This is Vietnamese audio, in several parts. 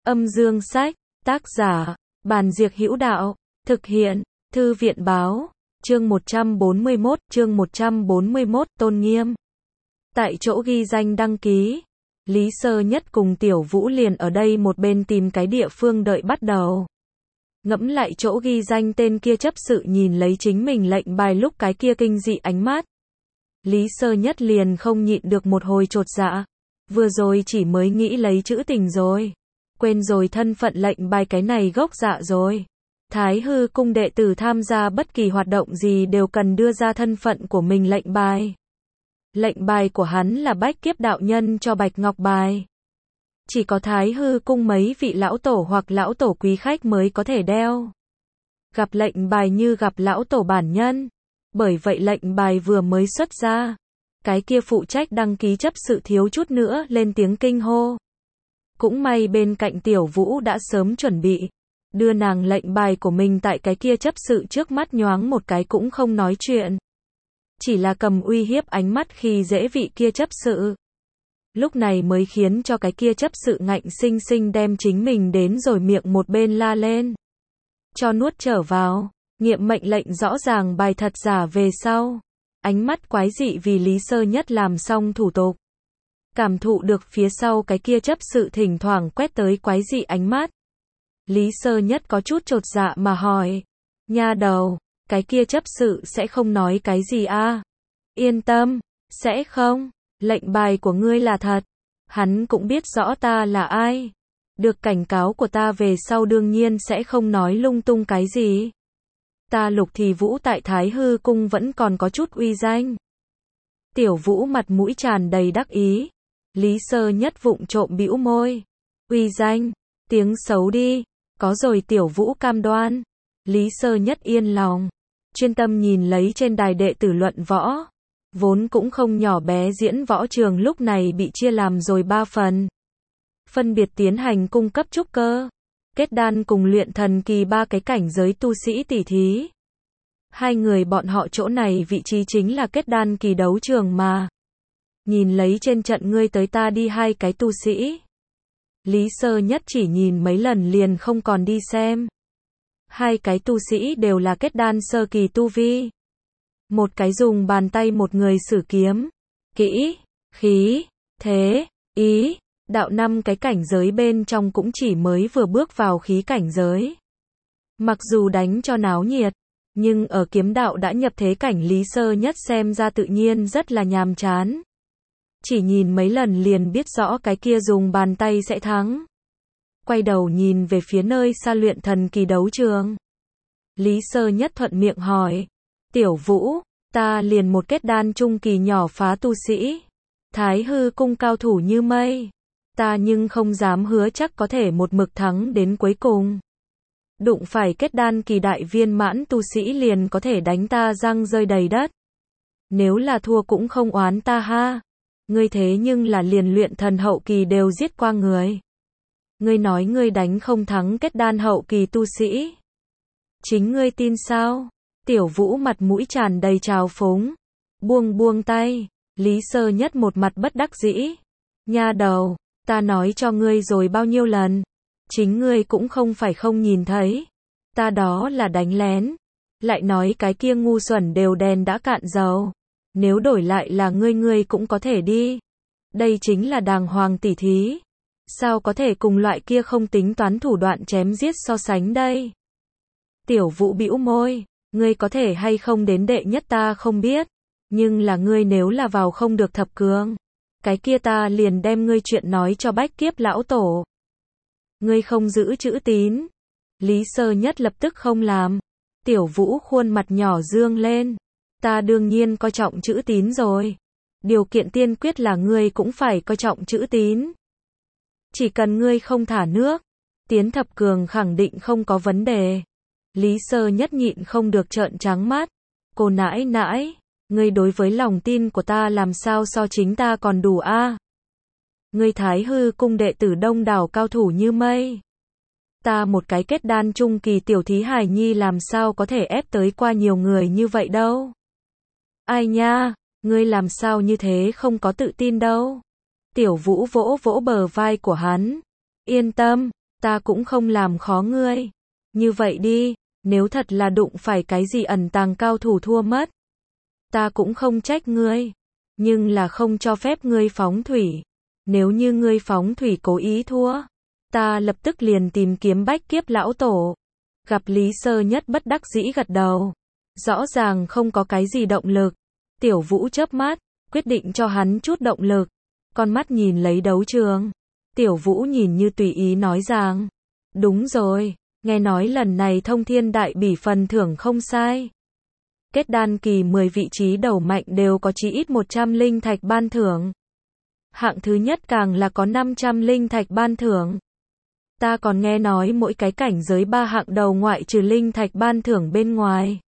Âm dương sách, tác giả, Bàn Diệc Hữu Đạo, thực hiện, Thư viện báo, chương 141, tôn nghiêm. Tại chỗ ghi danh đăng ký, Lý Sơ Nhất cùng Tiểu Vũ liền ở đây một bên tìm cái địa phương đợi bắt đầu. Ngẫm lại chỗ ghi danh tên kia chấp sự nhìn lấy chính mình lệnh bài lúc cái kia kinh dị ánh mắt. Lý Sơ Nhất liền không nhịn được một hồi chột dạ. Vừa rồi chỉ mới nghĩ lấy chữ tình rồi. Quên rồi thân phận lệnh bài cái này gốc dạ rồi. Thái Hư cung đệ tử tham gia bất kỳ hoạt động gì đều cần đưa ra thân phận của mình lệnh bài. Lệnh bài của hắn là Bách Kiếp đạo nhân cho Bạch Ngọc bài. Chỉ có Thái Hư cung mấy vị lão tổ hoặc lão tổ quý khách mới có thể đeo. Gặp lệnh bài như gặp lão tổ bản nhân. Bởi vậy lệnh bài vừa mới xuất ra, cái kia phụ trách đăng ký chấp sự thiếu chút nữa lên tiếng kinh hô. Cũng may bên cạnh Tiểu Vũ đã sớm chuẩn bị, đưa nàng lệnh bài của mình tại cái kia chấp sự trước mắt nhoáng một cái cũng không nói chuyện. Chỉ là cầm uy hiếp ánh mắt khi dễ vị kia chấp sự. Lúc này mới khiến cho cái kia chấp sự ngạnh sinh sinh đem chính mình đến rồi miệng một bên la lên. Cho nuốt trở vào, nghiệm mệnh lệnh rõ ràng bài thật giả về sau. Ánh mắt quái dị vì Lý Sơ Nhất làm xong thủ tục. Cảm thụ được phía sau cái kia chấp sự thỉnh thoảng quét tới quái dị ánh mắt. Lý Sơ Nhất có chút chột dạ mà hỏi. Nha đầu, cái kia chấp sự sẽ không nói cái gì à? Yên tâm, sẽ không. Lệnh bài của ngươi là thật. Hắn cũng biết rõ ta là ai. Được cảnh cáo của ta về sau đương nhiên sẽ không nói lung tung cái gì. Ta Lục Thì Vũ tại Thái Hư cung vẫn còn có chút uy danh. Tiểu Vũ mặt mũi tràn đầy đắc ý. Lý Sơ Nhất vụng trộm bĩu môi. Uy danh, tiếng xấu đi. Có rồi Tiểu Vũ cam đoan. Lý Sơ Nhất yên lòng. Chuyên tâm nhìn lấy trên đài đệ tử luận võ. Vốn cũng không nhỏ bé diễn võ trường lúc này bị chia làm rồi 3 phần. Phân biệt tiến hành cung cấp trúc cơ, kết đan cùng luyện thần kỳ 3 cái cảnh giới tu sĩ tỷ thí. Hai người bọn họ chỗ này vị trí chính là kết đan kỳ đấu trường mà. Nhìn lấy trên trận ngươi tới ta đi 2 cái tu sĩ. Lý Sơ Nhất chỉ nhìn mấy lần liền không còn đi xem. 2 cái tu sĩ đều là kết đan sơ kỳ tu vi. Một cái dùng bàn tay một người sử kiếm. Kỹ, khí, thế, ý, đạo 5 cái cảnh giới bên trong cũng chỉ mới vừa bước vào khí cảnh giới. Mặc dù đánh cho náo nhiệt, nhưng ở kiếm đạo đã nhập thế cảnh Lý Sơ Nhất xem ra tự nhiên rất là nhàm chán. Chỉ nhìn mấy lần liền biết rõ cái kia dùng bàn tay sẽ thắng. Quay đầu nhìn về phía nơi xa luyện thần kỳ đấu trường. Lý Sơ Nhất thuận miệng hỏi. Tiểu Vũ, ta liền một kết đan trung kỳ nhỏ phá tu sĩ. Thái Hư cung cao thủ như mây. Ta nhưng không dám hứa chắc có thể một mực thắng đến cuối cùng. Đụng phải kết đan kỳ đại viên mãn tu sĩ liền có thể đánh ta răng rơi đầy đất. Nếu là thua cũng không oán ta ha. Ngươi thế nhưng là liền luyện thần hậu kỳ đều giết qua người. Ngươi nói ngươi đánh không thắng kết đan hậu kỳ tu sĩ. Chính ngươi tin sao? Tiểu Vũ mặt mũi tràn đầy trào phúng. Buông tay. Lý Sơ Nhất một mặt bất đắc dĩ. Nha đầu, ta nói cho ngươi rồi bao nhiêu lần. Chính ngươi cũng không phải không nhìn thấy. Ta đó là đánh lén. Lại nói cái kia ngu xuẩn đều đèn đã cạn dầu. Nếu đổi lại là ngươi cũng có thể đi. Đây chính là đàng hoàng tỉ thí. Sao có thể cùng loại kia không tính toán thủ đoạn chém giết so sánh đây? Tiểu Vũ bĩu môi. Ngươi có thể hay không đến đệ nhất ta không biết. Nhưng là ngươi nếu là vào không được thập cường. Cái kia ta liền đem ngươi chuyện nói cho Bách Kiếp lão tổ. Ngươi không giữ chữ tín. Lý Sơ Nhất lập tức không làm. Tiểu Vũ khuôn mặt nhỏ dương lên. Ta đương nhiên coi trọng chữ tín rồi. Điều kiện tiên quyết là ngươi cũng phải coi trọng chữ tín. Chỉ cần ngươi không thả nước, tiến thập cường khẳng định không có vấn đề. Lý Sơ Nhất nhịn không được trợn trắng mắt. Cô nãi nãi, ngươi đối với lòng tin của ta làm sao so chính ta còn đủ a? Ngươi Thái Hư cung đệ tử đông đảo cao thủ như mây. Ta một cái kết đan trung kỳ tiểu thí hài nhi làm sao có thể ép tới qua nhiều người như vậy đâu. Ai nha, ngươi làm sao như thế không có tự tin đâu. Tiểu Vũ vỗ vỗ bờ vai của hắn. Yên tâm, Ta cũng không làm khó ngươi. Như vậy đi, nếu thật là đụng phải cái gì ẩn tàng cao thủ thua mất, ta cũng không trách ngươi, nhưng là không cho phép ngươi phóng thủy. Nếu như ngươi phóng thủy cố ý thua, ta lập tức liền tìm kiếm bách kiếp lão tổ. Gặp Lý Sơ Nhất bất đắc dĩ gật đầu. Rõ ràng không có cái gì động lực. Tiểu Vũ chớp mắt, quyết định cho hắn chút động lực. Con mắt nhìn lấy đấu trường. Tiểu Vũ nhìn như tùy ý nói rằng, đúng rồi, nghe nói lần này thông thiên đại bỉ phần thưởng không sai. Kết đan kỳ 10 vị trí đầu mạnh đều có chí ít 100 linh thạch ban thưởng. Hạng thứ nhất càng là có 500 linh thạch ban thưởng. Ta còn nghe nói mỗi cái cảnh giới 3 hạng đầu ngoại trừ linh thạch ban thưởng bên ngoài,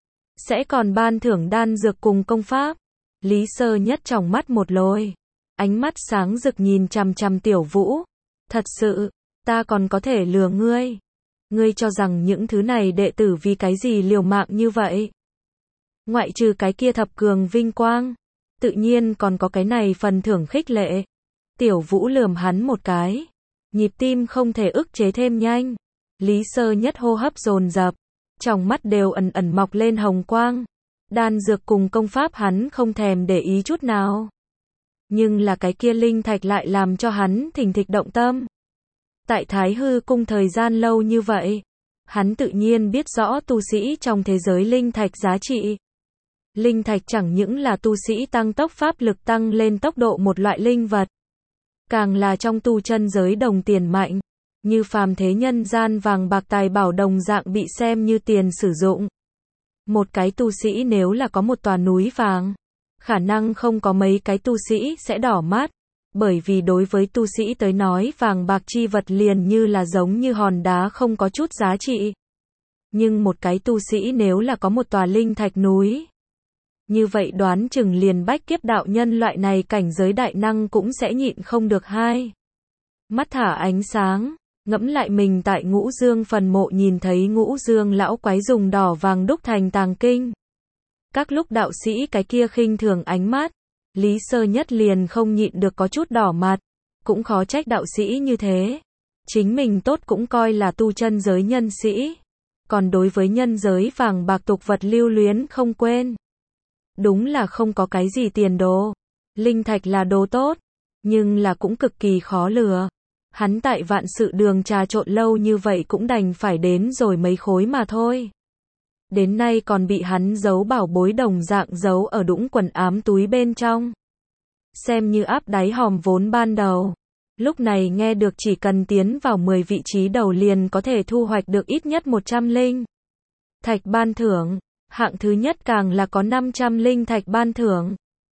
sẽ còn ban thưởng đan dược cùng công pháp. Lý Sơ Nhất tròng mắt một lồi, ánh mắt sáng rực nhìn chằm chằm Tiểu Vũ. Thật sự, ta còn có thể lừa ngươi. Ngươi cho rằng những thứ này đệ tử vì cái gì liều mạng như vậy? Ngoại trừ cái kia thập cường vinh quang, tự nhiên còn có cái này phần thưởng khích lệ. Tiểu Vũ lườm hắn một cái, nhịp tim không thể ức chế thêm nhanh. Lý Sơ Nhất hô hấp dồn dập, trong mắt đều ẩn ẩn mọc lên hồng quang. Đan dược cùng công pháp hắn không thèm để ý chút nào. Nhưng là cái kia linh thạch lại làm cho hắn thình thịch động tâm. Tại Thái Hư cung thời gian lâu như vậy, hắn tự nhiên biết rõ tu sĩ trong thế giới linh thạch giá trị. Linh thạch chẳng những là tu sĩ tăng tốc pháp lực tăng lên tốc độ một loại linh vật, càng là trong tu chân giới đồng tiền mạnh, như phàm thế nhân gian vàng bạc tài bảo đồng dạng bị xem như tiền sử dụng. Một cái tu sĩ nếu là có một tòa núi vàng, khả năng không có mấy cái tu sĩ sẽ đỏ mắt, bởi vì đối với tu sĩ tới nói vàng bạc chi vật liền như là giống như hòn đá không có chút giá trị. Nhưng một cái tu sĩ nếu là có một tòa linh thạch núi, như vậy đoán chừng liền bách kiếp đạo nhân loại này cảnh giới đại năng cũng sẽ nhịn không được hai mắt thả ánh sáng. Ngẫm lại mình tại Ngũ Dương phần mộ nhìn thấy Ngũ Dương lão quái dùng đỏ vàng đúc thành tàng kinh. Các lúc đạo sĩ cái kia khinh thường ánh mắt, Lý Sơ Nhất liền không nhịn được có chút đỏ mặt, cũng khó trách đạo sĩ như thế. Chính mình tốt cũng coi là tu chân giới nhân sĩ, còn đối với nhân giới vàng bạc tục vật lưu luyến không quên. Đúng là không có cái gì tiền đồ. Linh thạch là đồ tốt, nhưng là cũng cực kỳ khó lừa. Hắn tại vạn sự đường trà trộn lâu như vậy cũng đành phải đến rồi mấy khối mà thôi. Đến nay còn bị hắn giấu bảo bối đồng dạng giấu ở đũng quần ám túi bên trong. Xem như áp đáy hòm vốn ban đầu. Lúc này nghe được chỉ cần tiến vào 10 vị trí đầu liền có thể thu hoạch được ít nhất 100 linh thạch ban thưởng. Hạng thứ nhất càng là có 500 linh thạch ban thưởng.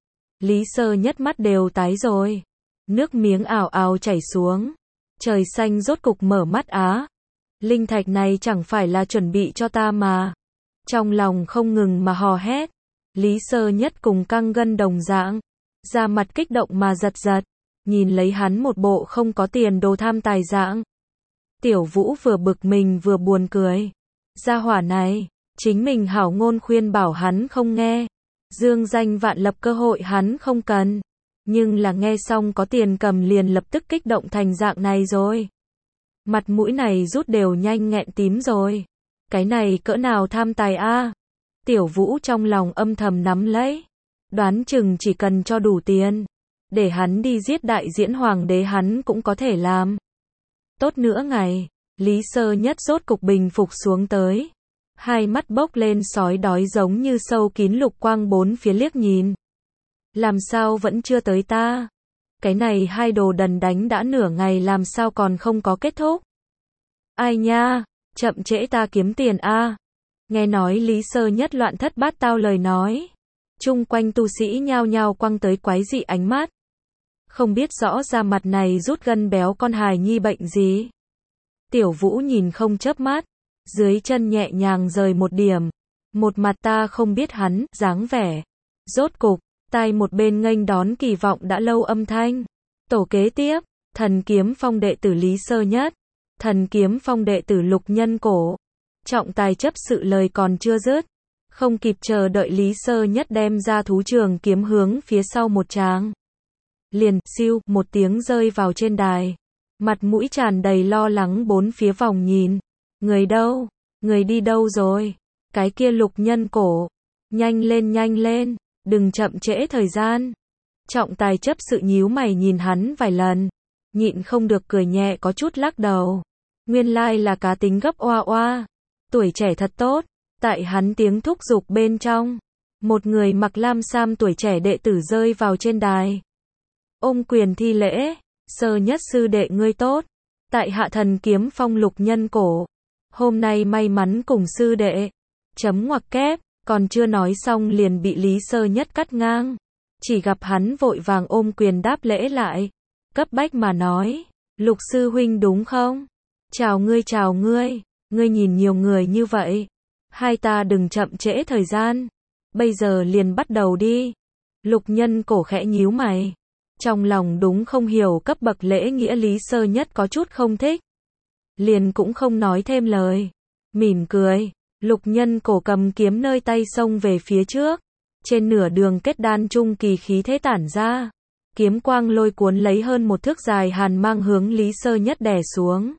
Lý Sơ Nhất mắt đều tái rồi. Nước miếng ào ào chảy xuống. Trời xanh rốt cục mở mắt á. Linh thạch này chẳng phải là chuẩn bị cho ta mà. Trong lòng không ngừng mà hò hét. Lý Sơ Nhất cùng căng gân đồng dạng. Da mặt kích động mà giật giật. Nhìn lấy hắn một bộ không có tiền đồ tham tài dạng. Tiểu Vũ vừa bực mình vừa buồn cười. Gia hỏa này, chính mình hảo ngôn khuyên bảo hắn không nghe. Dương danh vạn lập cơ hội hắn không cần. Nhưng là nghe xong có tiền cầm liền lập tức kích động thành dạng này rồi. Mặt mũi này rút đều nhanh nghẹn tím rồi. Cái này cỡ nào tham tài a? Tiểu Vũ trong lòng âm thầm nắm lấy. Đoán chừng chỉ cần cho đủ tiền, để hắn đi giết đại diễn hoàng đế hắn cũng có thể làm. Tốt nữa ngày, Lý Sơ Nhất rốt cục bình phục xuống tới. Hai mắt bốc lên sói đói giống như sâu kín lục quang bốn phía liếc nhìn. Làm sao vẫn chưa tới ta? Cái này hai đồ đần đánh đã nửa ngày làm sao còn không có kết thúc? Ai nha, chậm trễ ta kiếm tiền a. Nghe nói Lý Sơ Nhất loạn thất bát tao lời nói. Chung quanh tu sĩ nhao nhao quăng tới quái dị ánh mắt. Không biết rõ ra mặt này rút gân béo con hài nhi bệnh gì. Tiểu Vũ nhìn không chớp mắt. Dưới chân nhẹ nhàng rời một điểm. Một mặt ta không biết hắn, dáng vẻ. Rốt cục, tai một bên nghênh đón kỳ vọng đã lâu âm thanh. Tổ kế tiếp, Thần Kiếm Phong đệ tử Lý Sơ Nhất. Thần Kiếm Phong đệ tử Lục Nhân Cổ. Trọng tài chấp sự lời còn chưa dứt. Không kịp chờ đợi Lý Sơ Nhất đem ra thú trường kiếm hướng phía sau một tràng. Liền, siêu, một tiếng rơi vào trên đài. mặt mũi tràn đầy lo lắng bốn phía vòng nhìn. Người đâu? Người đi đâu rồi? Cái kia Lục Nhân Cổ. Nhanh lên, đừng chậm trễ thời gian. Trọng Tài chấp sự nhíu mày nhìn hắn vài lần, nhịn không được cười nhẹ có chút lắc đầu. Nguyên lai là cá tính gấp oa oa. Tuổi trẻ thật tốt. Tại hắn tiếng thúc giục bên trong, một người mặc lam sam tuổi trẻ đệ tử rơi vào trên đài. Ôm quyền thi lễ, Sơ Nhất sư đệ ngươi tốt. Tại hạ thần kiếm phong Lục Nhân Cổ. Hôm nay may mắn cùng sư đệ. Chấm ngoặc kép, còn chưa nói xong liền bị Lý Sơ Nhất cắt ngang. Chỉ gặp hắn vội vàng ôm quyền đáp lễ lại. Cấp bách mà nói, Lục sư huynh đúng không? Chào ngươi, ngươi nhìn nhiều người như vậy. Hai ta đừng chậm trễ thời gian. Bây giờ liền bắt đầu đi. Lục Nhân Cổ khẽ nhíu mày. Trong lòng đúng không hiểu cấp bậc lễ nghĩa Lý Sơ Nhất có chút không thích. Liền cũng không nói thêm lời. Mỉm cười, Lục Nhân Cổ cầm kiếm nơi tay xông về phía trước. Trên nửa đường kết đan trung kỳ khí thế tản ra. Kiếm quang lôi cuốn lấy hơn một thước dài hàn mang hướng Lý Sơ Nhất đè xuống.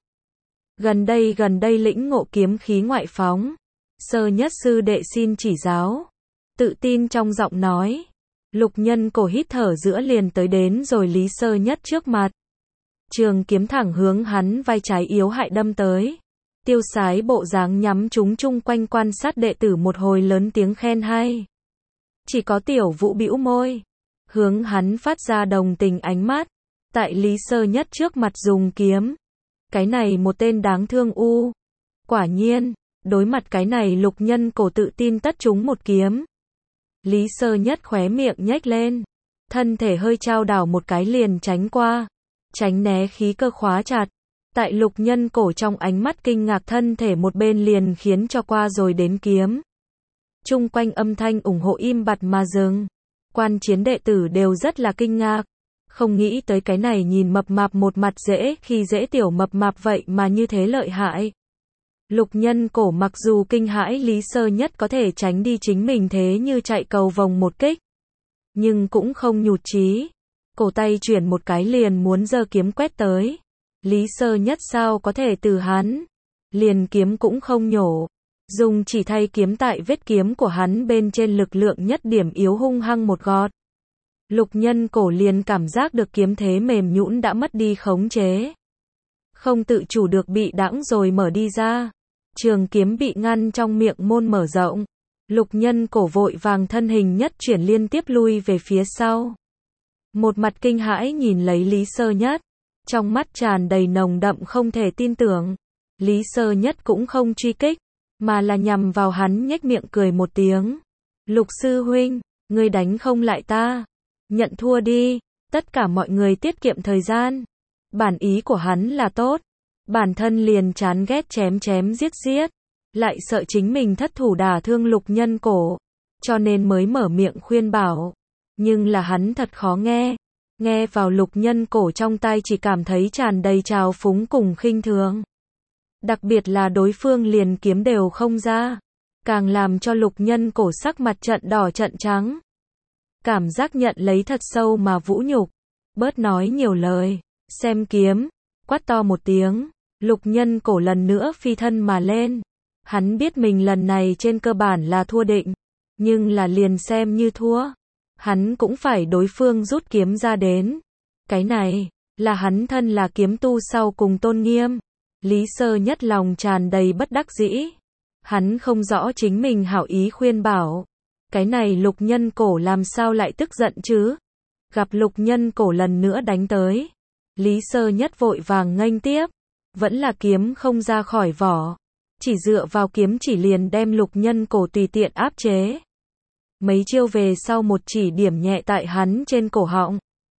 Gần đây lĩnh ngộ kiếm khí ngoại phóng. Sơ Nhất sư đệ xin chỉ giáo. Tự tin trong giọng nói. Lục Nhân Cổ hít thở giữa liền tới đến rồi Lý Sơ Nhất trước mặt. Trường kiếm thẳng hướng hắn vai trái yếu hại đâm tới. Tiêu sái bộ dáng nhắm chúng chung quanh quan sát đệ tử một hồi lớn tiếng khen hay. Chỉ có Tiểu Vũ bĩu môi, hướng hắn phát ra đồng tình ánh mắt. Tại Lý Sơ Nhất trước mặt dùng kiếm. Cái này một tên đáng thương u. Quả nhiên, đối mặt cái này Lục Nhân Cổ tự tin tất trúng một kiếm. Lý Sơ Nhất khóe miệng nhếch lên, thân thể hơi chao đảo một cái liền tránh qua, tránh né khí cơ khóa chặt. Tại Lục Nhân Cổ trong ánh mắt kinh ngạc thân thể một bên liền khiến cho qua rồi đến kiếm. Chung quanh âm thanh ủng hộ im bặt mà dừng. Quan chiến đệ tử đều rất là kinh ngạc, không nghĩ tới cái này nhìn mập mạp một mặt dễ khi dễ tiểu mập mạp vậy mà như thế lợi hại. Lục Nhân Cổ mặc dù kinh hãi Lý Sơ Nhất có thể tránh đi chính mình thế như chạy cầu vồng một kích, nhưng cũng không nhụt chí. Cổ tay chuyển một cái liền muốn giơ kiếm quét tới. Lý Sơ Nhất sao có thể từ hắn, liền kiếm cũng không nhổ, dùng chỉ thay kiếm tại vết kiếm của hắn bên trên lực lượng nhất điểm yếu hung hăng một gọt. Lục Nhân Cổ liền cảm giác được kiếm thế mềm nhũn đã mất đi khống chế, không tự chủ được bị đãng rồi mở đi ra. Trường kiếm bị ngăn trong miệng môn mở rộng. Lục Nhân Cổ vội vàng thân hình nhất chuyển liên tiếp lui về phía sau. Một mặt kinh hãi nhìn lấy Lý Sơ Nhất, trong mắt tràn đầy nồng đậm không thể tin tưởng. Lý Sơ Nhất cũng không truy kích, mà là nhằm vào hắn nhếch miệng cười một tiếng. Lục sư huynh, ngươi đánh không lại ta. Nhận thua đi, tất cả mọi người tiết kiệm thời gian. Bản ý của hắn là tốt. Bản thân liền chán ghét chém giết, lại sợ chính mình thất thủ đả thương Lục Nhân Cổ, cho nên mới mở miệng khuyên bảo. Nhưng là hắn thật khó nghe. Nghe vào Lục Nhân Cổ trong tai chỉ cảm thấy tràn đầy trào phúng cùng khinh thường. Đặc biệt là đối phương liền kiếm đều không ra, càng làm cho Lục Nhân Cổ sắc mặt trận đỏ trận trắng. Cảm giác nhận lấy thật sâu mà vũ nhục. Bớt nói nhiều lời, xem kiếm. Quát to một tiếng, Lục Nhân Cổ lần nữa phi thân mà lên. Hắn biết mình lần này trên cơ bản là thua định, nhưng là liền xem như thua, hắn cũng phải đối phương rút kiếm ra đến. Cái này, là hắn thân là kiếm tu sau cùng tôn nghiêm. Lý Sơ Nhất lòng tràn đầy bất đắc dĩ. Hắn không rõ chính mình hảo ý khuyên bảo. Cái này Lục Nhân Cổ làm sao lại tức giận chứ? Gặp Lục Nhân Cổ lần nữa đánh tới. Lý Sơ Nhất vội vàng nghênh tiếp. Vẫn là kiếm không ra khỏi vỏ. Chỉ dựa vào kiếm chỉ liền đem Lục Nhân Cổ tùy tiện áp chế. Mấy chiêu về sau một chỉ điểm nhẹ tại hắn trên cổ họng.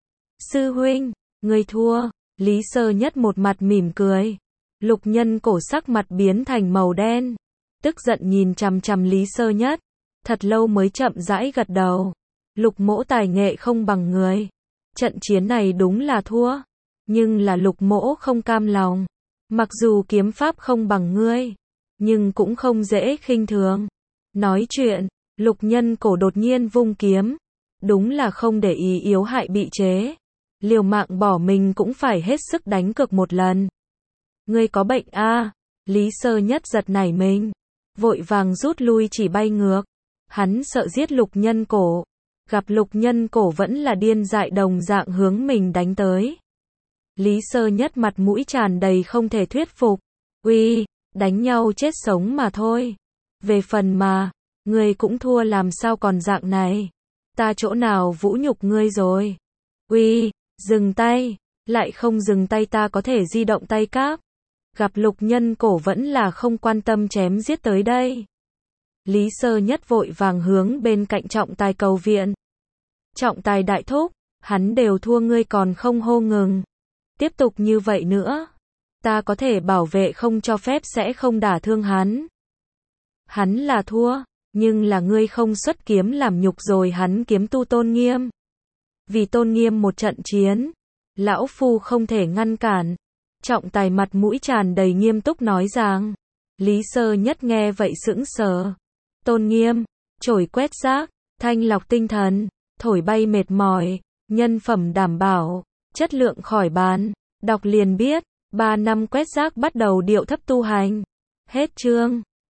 Sư huynh, ngươi thua. Lý Sơ Nhất một mặt mỉm cười. Lục Nhân Cổ sắc mặt biến thành màu đen. Tức giận nhìn chằm chằm Lý Sơ Nhất. Thật lâu mới chậm rãi gật đầu. Lục mỗ tài nghệ không bằng người. Trận chiến này đúng là thua. Nhưng là Lục mỗ không cam lòng. Mặc dù kiếm pháp không bằng ngươi, nhưng cũng không dễ khinh thường. Nói chuyện, Lục Nhân Cổ đột nhiên vung kiếm. Đúng là không để ý yếu hại bị chế. liều mạng bỏ mình cũng phải hết sức đánh cược một lần. Ngươi có bệnh a? Lý Sơ Nhất giật nảy mình, vội vàng rút lui chỉ bay ngược. Hắn sợ giết Lục Nhân Cổ, gặp Lục Nhân Cổ vẫn là điên dại đồng dạng hướng mình đánh tới. Lý Sơ Nhất mặt mũi tràn đầy không thể thuyết phục. Uy, đánh nhau chết sống mà thôi. Về phần mà, ngươi cũng thua làm sao còn dạng này. Ta chỗ nào vũ nhục ngươi rồi. Uy, dừng tay, lại không dừng tay ta có thể di động tay cáp. Gặp Lục Nhân Cổ vẫn là không quan tâm chém giết tới đây. Lý Sơ Nhất vội vàng hướng bên cạnh trọng tài cầu viện. Trọng tài đại thúc, hắn đều thua ngươi còn không hô ngừng. Tiếp tục như vậy nữa, ta có thể bảo vệ không cho phép sẽ không đả thương hắn. Hắn là thua, nhưng là ngươi không xuất kiếm làm nhục rồi hắn kiếm tu tôn nghiêm. Vì tôn nghiêm một trận chiến, lão phu không thể ngăn cản. Trọng tài mặt mũi tràn đầy nghiêm túc nói rằng. Lý Sơ Nhất nghe vậy sững sờ. Tôn nghiêm, chổi quét rác, thanh lọc tinh thần, thổi bay mệt mỏi, nhân phẩm đảm bảo, chất lượng khỏi bàn. Đọc liền biết, 3 năm quét rác bắt đầu điệu thấp tu hành. Hết chương.